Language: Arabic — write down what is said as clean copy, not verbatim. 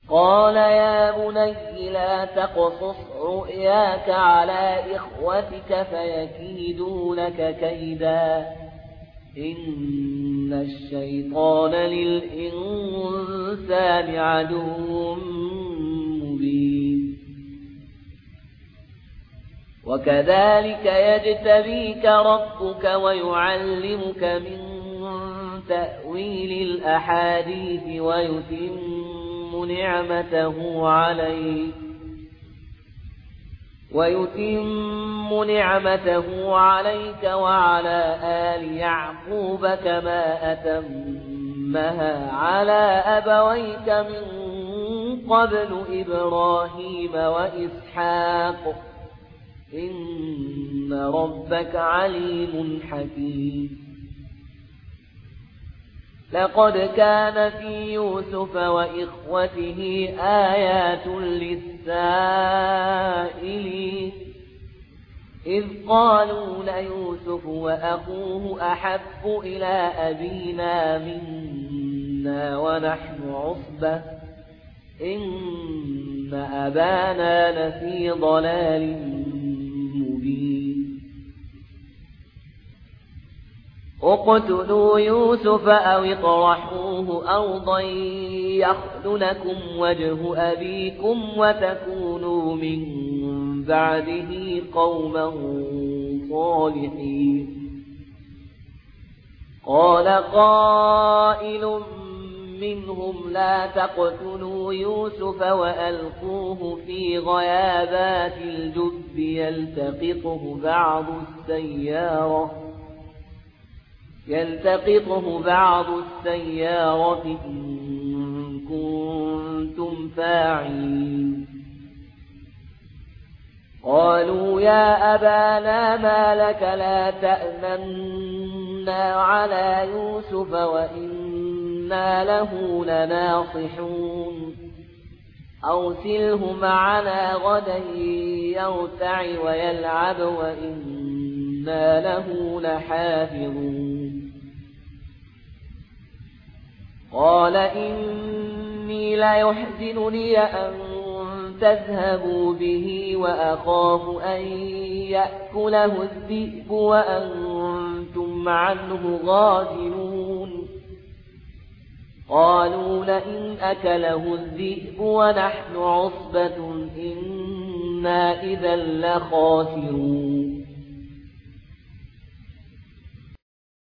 قال يا بني لا تقصص رؤياك على إخوتك فيكيدوا لك كيدا إن الشيطان للإنسان عدو مبين وكذلك يجتبيك ربك ويعلمك من تأويل الأحاديث ويتم نعمته عليك وعلى آل يعقوب كما أتمها على أبويك من قبل إبراهيم وإسحاق إن ربك عليم حكيم لقد كان في يوسف وإخوته آيات للسائلين إذ قالوا ليوسف وأخوه أحب إلى أبينا منا ونحن عصبة إن أبانا لفي ضلال مبين اقتلوا يوسف أو اطرحوه أرضا يخل لكم وجه أبيكم وتكونوا من بعده قوما صالحين قال قائل منهم لا تقتلوا يوسف وألقوه في غيابات الجب يلتقطه بعض السيارة إن كنتم فاعلين قالوا يا أبانا ما لك لا تأمنا على يوسف وإنا له لناصحون أرسله معنا غدا يرتع ويلعب وإنا له لحافظون قال إني ليحزنني أن تذهبوا به وأخاف أن يأكله الذئب وأنتم عنه غافلون قالوا لئن أكله الذئب ونحن عصبة إنا إذا لخاسرون